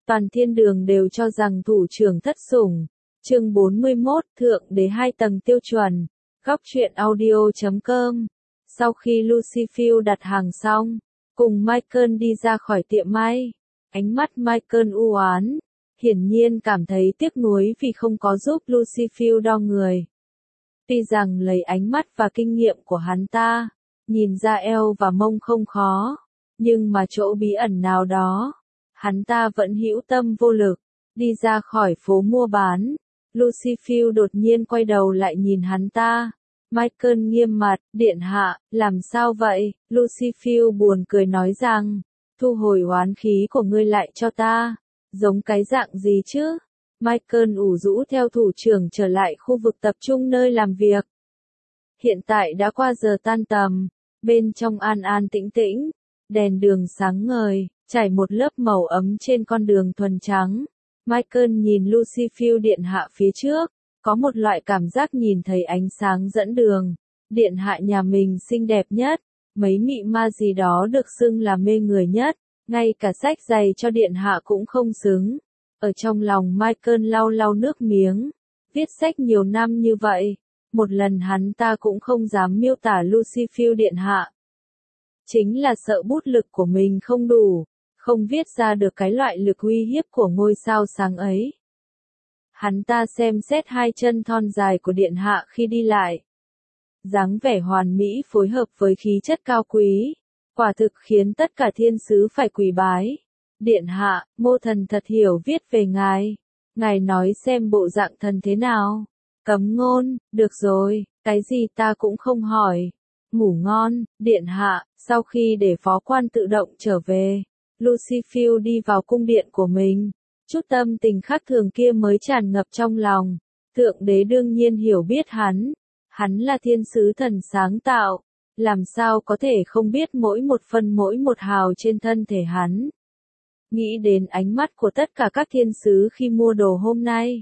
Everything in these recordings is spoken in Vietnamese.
Toàn thiên đường đều cho rằng thủ trưởng thất sủng. Chương 41, Thượng đế 2 tầng tiêu chuẩn. Góc truyện audio.com. Sau khi Lucifer đặt hàng xong, cùng Michael đi ra khỏi tiệm may, ánh mắt Michael u oán, hiển nhiên cảm thấy tiếc nuối vì không có giúp Lucifer đo người. Tuy rằng lấy ánh mắt và kinh nghiệm của hắn ta, nhìn ra eo và mông không khó, nhưng mà chỗ bí ẩn nào đó, hắn ta vẫn hữu tâm vô lực. Đi ra khỏi phố mua bán, Lucifer đột nhiên quay đầu lại nhìn hắn ta. Michael nghiêm mặt, điện hạ, làm sao vậy? Lucifer buồn cười nói rằng, thu hồi oán khí của ngươi lại cho ta. Giống cái dạng gì chứ? Michael ủ rũ theo thủ trưởng trở lại khu vực tập trung nơi làm việc. Hiện tại đã qua giờ tan tầm, bên trong an an tĩnh tĩnh, đèn đường sáng ngời, trải một lớp màu ấm trên con đường thuần trắng. Michael nhìn Lucifer điện hạ phía trước, có một loại cảm giác nhìn thấy ánh sáng dẫn đường. Điện hạ nhà mình xinh đẹp nhất, mấy mị ma gì đó được xưng là mê người nhất, ngay cả xách giày cho điện hạ cũng không xứng. Ở trong lòng Michael lau lau nước miếng, viết sách nhiều năm như vậy, một lần hắn ta cũng không dám miêu tả Lucifer điện hạ. Chính là sợ bút lực của mình không đủ, không viết ra được cái loại lực uy hiếp của ngôi sao sáng ấy. Hắn ta xem xét hai chân thon dài của điện hạ khi đi lại. Dáng vẻ hoàn mỹ phối hợp với khí chất cao quý, quả thực khiến tất cả thiên sứ phải quỳ bái. Điện hạ, Mô thần thật hiểu viết về ngài. Ngài nói xem bộ dạng thần thế nào. Cấm ngôn, được rồi, cái gì ta cũng không hỏi. Ngủ ngon, điện hạ. Sau khi để phó quan tự động trở về, Lucifer đi vào cung điện của mình. Chút tâm tình khác thường kia mới tràn ngập trong lòng. Thượng đế đương nhiên hiểu biết hắn. Hắn là thiên sứ thần sáng tạo. Làm sao có thể không biết mỗi một phân mỗi một hào trên thân thể hắn. Nghĩ đến ánh mắt của tất cả các thiên sứ khi mua đồ hôm nay.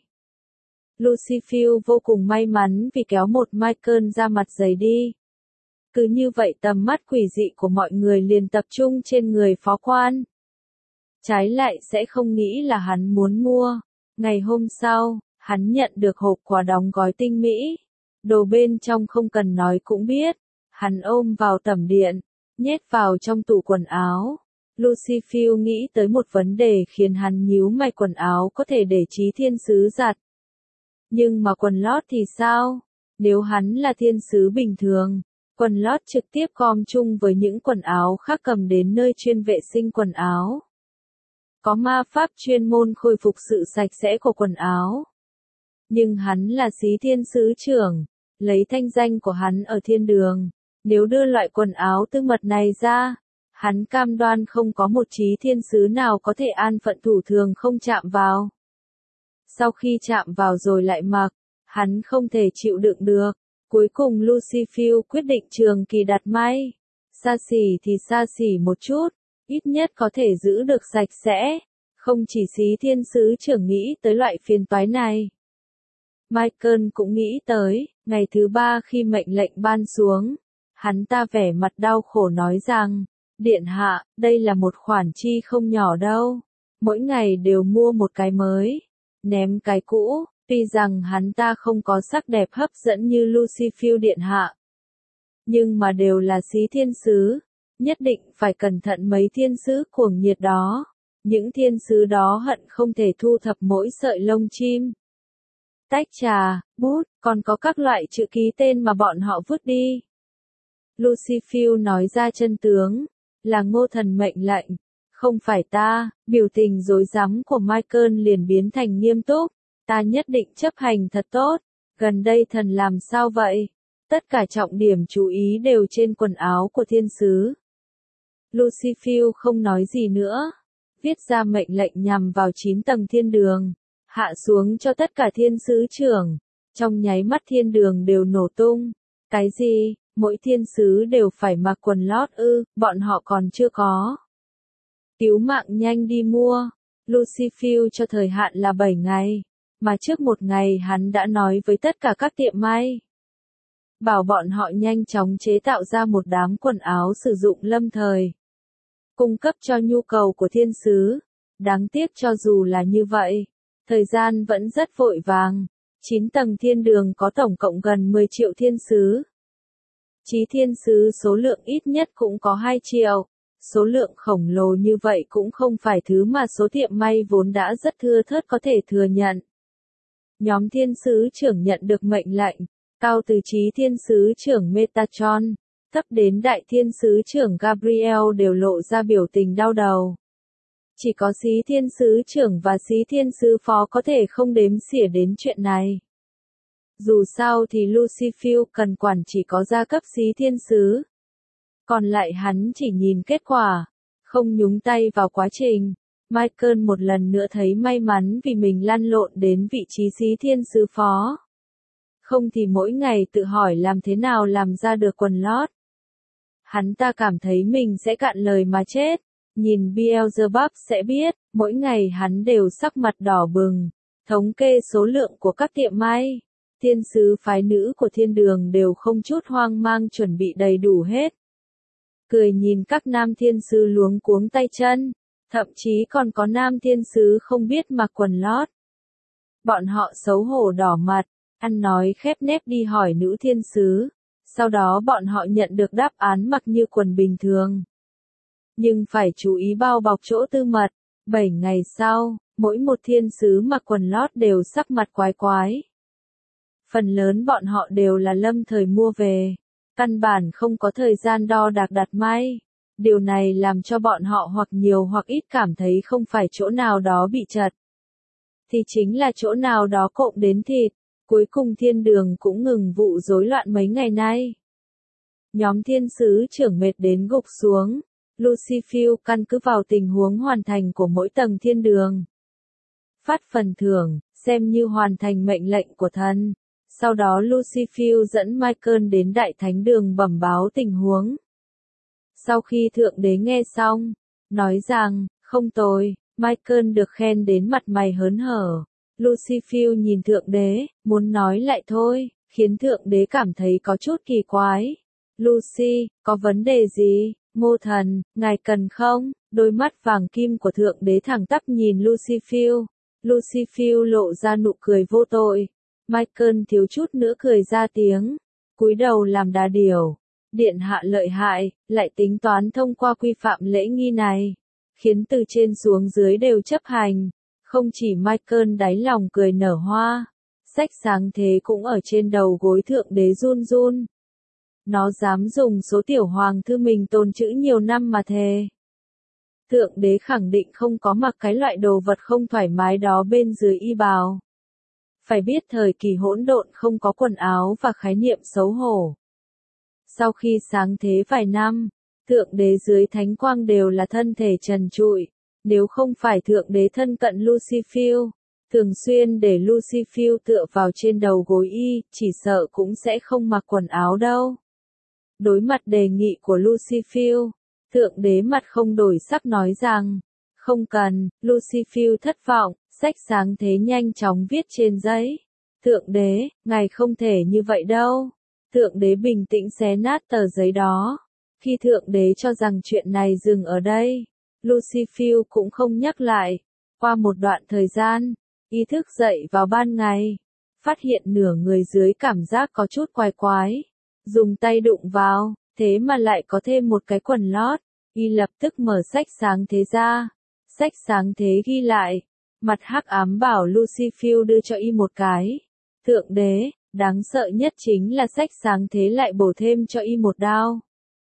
Lucifer vô cùng may mắn vì kéo một Michael ra mặt giày đi. Cứ như vậy tầm mắt quỷ dị của mọi người liền tập trung trên người phó quan. Trái lại sẽ không nghĩ là hắn muốn mua. Ngày hôm sau, hắn nhận được hộp quà đóng gói tinh mỹ. Đồ bên trong không cần nói cũng biết. Hắn ôm vào tẩm điện, nhét vào trong tủ quần áo. Lucifer nghĩ tới một vấn đề khiến hắn nhíu mày, quần áo có thể để trí thiên sứ giặt. Nhưng mà quần lót thì sao? Nếu hắn là thiên sứ bình thường, quần lót trực tiếp gom chung với những quần áo khác cầm đến nơi chuyên vệ sinh quần áo. Có ma pháp chuyên môn khôi phục sự sạch sẽ của quần áo. Nhưng hắn là xí thiên sứ trưởng, lấy thanh danh của hắn ở thiên đường. Nếu đưa loại quần áo tư mật này ra, hắn cam đoan không có một trí thiên sứ nào có thể an phận thủ thường không chạm vào. Sau khi chạm vào rồi lại mặc, hắn không thể chịu đựng được. Cuối cùng Lucifer quyết định trường kỳ đặt may. Xa xỉ thì xa xỉ một chút, ít nhất có thể giữ được sạch sẽ. Không chỉ xí thiên sứ trưởng nghĩ tới loại phiền toái này. Michael cũng nghĩ tới, ngày thứ 3 khi mệnh lệnh ban xuống. Hắn ta vẻ mặt đau khổ nói rằng, điện hạ, đây là một khoản chi không nhỏ đâu. Mỗi ngày đều mua một cái mới, ném cái cũ. Tuy rằng hắn ta không có sắc đẹp hấp dẫn như Lucifer điện hạ. Nhưng mà đều là xí thiên sứ. Nhất định phải cẩn thận mấy thiên sứ cuồng nhiệt đó. Những thiên sứ đó hận không thể thu thập mỗi sợi lông chim. Tách trà, bút, còn có các loại chữ ký tên mà bọn họ vứt đi. Lucifer nói ra chân tướng, là Ngô thần mệnh lệnh, không phải ta. Biểu tình rối rắm của Michael liền biến thành nghiêm túc. Ta nhất định chấp hành thật tốt. Gần đây thần làm sao vậy? Tất cả trọng điểm chú ý đều trên quần áo của thiên sứ. Lucifer không nói gì nữa. Viết ra mệnh lệnh nhằm vào 9 tầng thiên đường. Hạ xuống cho tất cả thiên sứ trưởng. Trong nháy mắt thiên đường đều nổ tung. Cái gì? Mỗi thiên sứ đều phải mặc quần lót ư? Bọn họ còn chưa có. Cứu mạng nhanh đi mua. Lucifer cho thời hạn là 7 ngày. Mà trước một ngày hắn đã nói với tất cả các tiệm may. Bảo bọn họ nhanh chóng chế tạo ra một đám quần áo sử dụng lâm thời. Cung cấp cho nhu cầu của thiên sứ. Đáng tiếc cho dù là như vậy, thời gian vẫn rất vội vàng. 9 tầng thiên đường có tổng cộng gần 10 triệu thiên sứ. Chí thiên sứ số lượng ít nhất cũng có 2 triệu. Số lượng khổng lồ như vậy cũng không phải thứ mà số tiệm may vốn đã rất thưa thớt có thể thừa nhận. Nhóm thiên sứ trưởng nhận được mệnh lệnh, cao từ chí thiên sứ trưởng Metatron, thấp đến đại thiên sứ trưởng Gabriel đều lộ ra biểu tình đau đầu. Chỉ có xí thiên sứ trưởng và xí thiên sứ phó có thể không đếm xỉa đến chuyện này. Dù sao thì Lucifer cần quản chỉ có gia cấp xí thiên sứ. Còn lại hắn chỉ nhìn kết quả, không nhúng tay vào quá trình. Michael một lần nữa thấy may mắn vì mình lăn lộn đến vị trí xí thiên sứ phó. Không thì mỗi ngày tự hỏi làm thế nào làm ra được quần lót. Hắn ta cảm thấy mình sẽ cạn lời mà chết. Nhìn Beelzebub sẽ biết, mỗi ngày hắn đều sắc mặt đỏ bừng. Thống kê số lượng của các tiệm may. Thiên sứ phái nữ của thiên đường đều không chút hoang mang chuẩn bị đầy đủ hết. Cười nhìn các nam thiên sứ luống cuống tay chân. Thậm chí còn có nam thiên sứ không biết mặc quần lót. Bọn họ xấu hổ đỏ mặt, ăn nói khép nép đi hỏi nữ thiên sứ. Sau đó bọn họ nhận được đáp án mặc như quần bình thường. Nhưng phải chú ý bao bọc chỗ tư mật. 7 ngày sau, mỗi một thiên sứ mặc quần lót đều sắc mặt quái quái. Phần lớn bọn họ đều là lâm thời mua về. Căn bản không có thời gian đo đạc đặt may. Điều này làm cho bọn họ hoặc nhiều hoặc ít cảm thấy không phải chỗ nào đó bị chật. Thì chính là chỗ nào đó cộm đến thịt. Cuối cùng thiên đường cũng ngừng vụ rối loạn mấy ngày nay. Nhóm thiên sứ trưởng mệt đến gục xuống. Lucifer căn cứ vào tình huống hoàn thành của mỗi tầng thiên đường. Phát phần thưởng, xem như hoàn thành mệnh lệnh của thần. Sau đó Lucifer dẫn Michael đến đại thánh đường bẩm báo tình huống. Sau khi thượng đế nghe xong, nói rằng, không tồi, Michael được khen đến mặt mày hớn hở. Lucifer nhìn thượng đế, muốn nói lại thôi, khiến thượng đế cảm thấy có chút kỳ quái. Lucy, có vấn đề gì? Ngô thần, ngài cần không? Đôi mắt vàng kim của thượng đế thẳng tắp nhìn Lucifer. Lucifer lộ ra nụ cười vô tội. Michael thiếu chút nữa cười ra tiếng. Cúi đầu làm đà điểu. Điện hạ lợi hại, lại tính toán thông qua quy phạm lễ nghi này. Khiến từ trên xuống dưới đều chấp hành. Không chỉ Michael đáy lòng cười nở hoa. Sách sáng thế cũng ở trên đầu gối thượng đế run run. Nó dám dùng số tiểu hoàng thư mình tồn trữ nhiều năm mà thề. Thượng đế khẳng định không có mặc cái loại đồ vật không thoải mái đó bên dưới y bào. Phải biết thời kỳ hỗn độn không có quần áo và khái niệm xấu hổ. Sau khi sáng thế vài năm, thượng đế dưới thánh quang đều là thân thể trần trụi. Nếu không phải thượng đế thân cận Lucifer, thường xuyên để Lucifer tựa vào trên đầu gối y, chỉ sợ cũng sẽ không mặc quần áo đâu. Đối mặt đề nghị của Lucifer, thượng đế mặt không đổi sắc nói rằng, không cần. Lucifer thất vọng, sách sáng thế nhanh chóng viết trên giấy. Thượng đế, ngài không thể như vậy đâu. Thượng đế bình tĩnh xé nát tờ giấy đó. Khi thượng đế cho rằng chuyện này dừng ở đây, Lucifer cũng không nhắc lại. Qua một đoạn thời gian, ý thức dậy vào ban ngày, phát hiện nửa người dưới cảm giác có chút quái quái. Dùng tay đụng vào, thế mà lại có thêm một cái quần lót. Y lập tức mở sách sáng thế ra. Sách sáng thế ghi lại. Mặt hắc ám bảo Lucifer đưa cho y một cái. Thượng đế, đáng sợ nhất chính là sách sáng thế lại bổ thêm cho y một đao.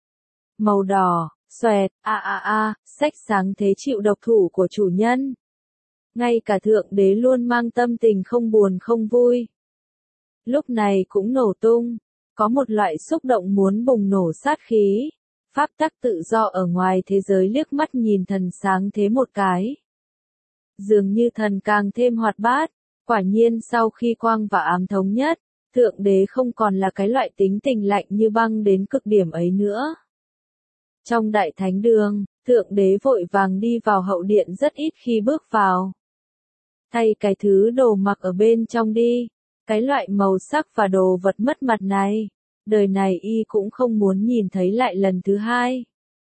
Màu đỏ, xoẹt, sách sáng thế chịu độc thủ của chủ nhân. Ngay cả thượng đế luôn mang tâm tình không buồn không vui. Lúc này cũng nổ tung. Có một loại xúc động muốn bùng nổ sát khí. Pháp tắc tự do ở ngoài thế giới liếc mắt nhìn thần sáng thế một cái. Dường như thần càng thêm hoạt bát. Quả nhiên sau khi quang và ám thống nhất, thượng đế không còn là cái loại tính tình lạnh như băng đến cực điểm ấy nữa. Trong đại thánh đường, thượng đế vội vàng đi vào hậu điện rất ít khi bước vào. Thay cái thứ đồ mặc ở bên trong đi. Cái loại màu sắc và đồ vật mất mặt này, đời này y cũng không muốn nhìn thấy lại lần thứ hai.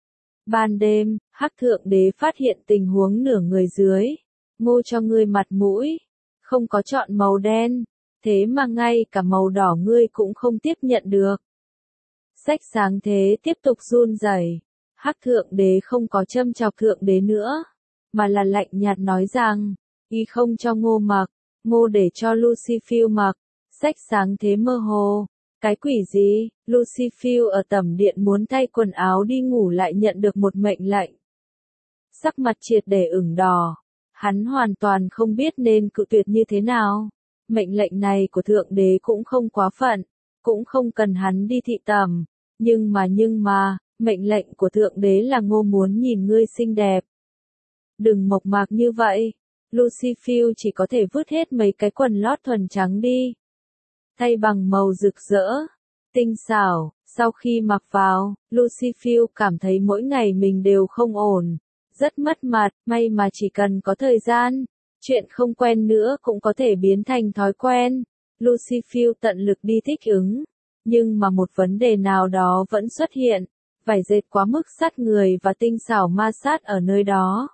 Ban đêm, Hắc Thượng Đế phát hiện tình huống nửa người dưới. Ngô cho ngươi mặt mũi, không có chọn màu đen, thế mà ngay cả màu đỏ ngươi cũng không tiếp nhận được. Sách sáng thế tiếp tục run rẩy. Hắc Thượng Đế không có châm chọc Thượng Đế nữa, mà là lạnh nhạt nói rằng, y không cho Ngô mặc, Ngô để cho Lucifer mặc. Sách sáng thế mơ hồ. Cái quỷ gì? Lucifer ở tẩm điện muốn thay quần áo đi ngủ lại nhận được một mệnh lệnh. Sắc mặt triệt để ửng đỏ. Hắn hoàn toàn không biết nên cự tuyệt như thế nào. Mệnh lệnh này của Thượng Đế cũng không quá phận, cũng không cần hắn đi thị tẩm. Nhưng mà, mệnh lệnh của Thượng Đế là Ngô muốn nhìn ngươi xinh đẹp. Đừng mộc mạc như vậy. Lucifer chỉ có thể vứt hết mấy cái quần lót thuần trắng đi. Thay bằng màu rực rỡ, tinh xảo. Sau khi mặc vào, Lucifer cảm thấy mỗi ngày mình đều không ổn, rất mất mặt, may mà chỉ cần có thời gian, chuyện không quen nữa cũng có thể biến thành thói quen. Lucifer tận lực đi thích ứng, nhưng mà một vấn đề nào đó vẫn xuất hiện, vải dệt quá mức sát người và tinh xảo ma sát ở nơi đó.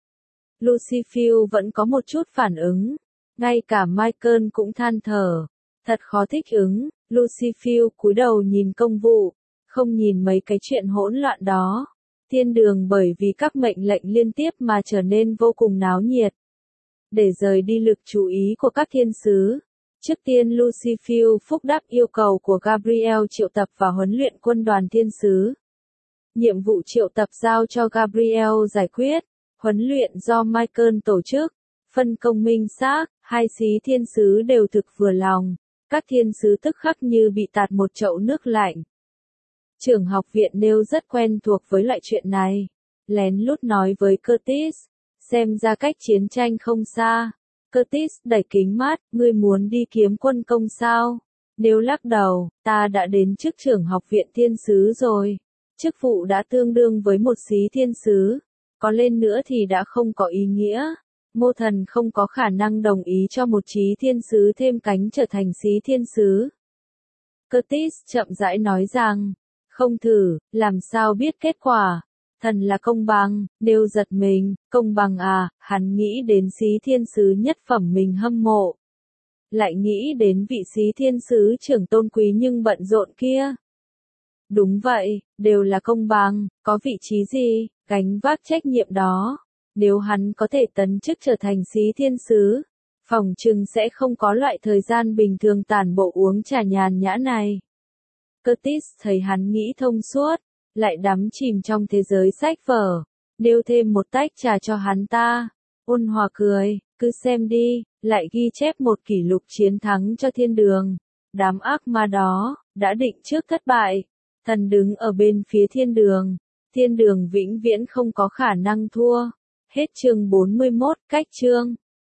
Lucifer vẫn có một chút phản ứng, ngay cả Michael cũng than thở. Thật khó thích ứng. Lucifer cúi đầu nhìn công vụ, không nhìn mấy cái chuyện hỗn loạn đó. Thiên đường bởi vì các mệnh lệnh liên tiếp mà trở nên vô cùng náo nhiệt. Để rời đi lực chú ý của các thiên sứ, trước tiên Lucifer phúc đáp yêu cầu của Gabriel triệu tập và huấn luyện quân đoàn thiên sứ. Nhiệm vụ triệu tập giao cho Gabriel giải quyết, huấn luyện do Michael tổ chức, phân công minh xác, hai xí thiên sứ đều thực vừa lòng. Các thiên sứ tức khắc như bị tạt một chậu nước lạnh. Trưởng học viện nêu rất quen thuộc với loại chuyện này. Lén lút nói với Curtis, xem ra cách chiến tranh không xa. Curtis đẩy kính mắt, ngươi muốn đi kiếm quân công sao? Nếu lắc đầu, ta đã đến chức trưởng học viện thiên sứ rồi. Chức vụ đã tương đương với một xí thiên sứ. Có lên nữa thì đã không có ý nghĩa. Mô thần không có khả năng đồng ý cho một chí thiên sứ thêm cánh trở thành xí thiên sứ. Curtis chậm rãi nói rằng, không thử, làm sao biết kết quả. Thần là công bằng. Nêu giật mình, công bằng à? Hắn nghĩ đến xí thiên sứ nhất phẩm mình hâm mộ. Lại nghĩ đến vị xí thiên sứ trưởng tôn quý nhưng bận rộn kia. Đúng vậy, đều là công bằng, có vị trí gì, gánh vác trách nhiệm đó. Nếu hắn có thể tấn chức trở thành xí thiên sứ, phỏng chừng sẽ không có loại thời gian bình thường tản bộ uống trà nhàn nhã này. Curtis thấy hắn nghĩ thông suốt, lại đắm chìm trong thế giới sách vở, nêu thêm một tách trà cho hắn ta. Ôn hòa cười, cứ xem đi, lại ghi chép một kỷ lục chiến thắng cho thiên đường. Đám ác ma đó, đã định trước thất bại. Thần đứng ở bên phía thiên đường vĩnh viễn không có khả năng thua. Hết chương 41, cách chương.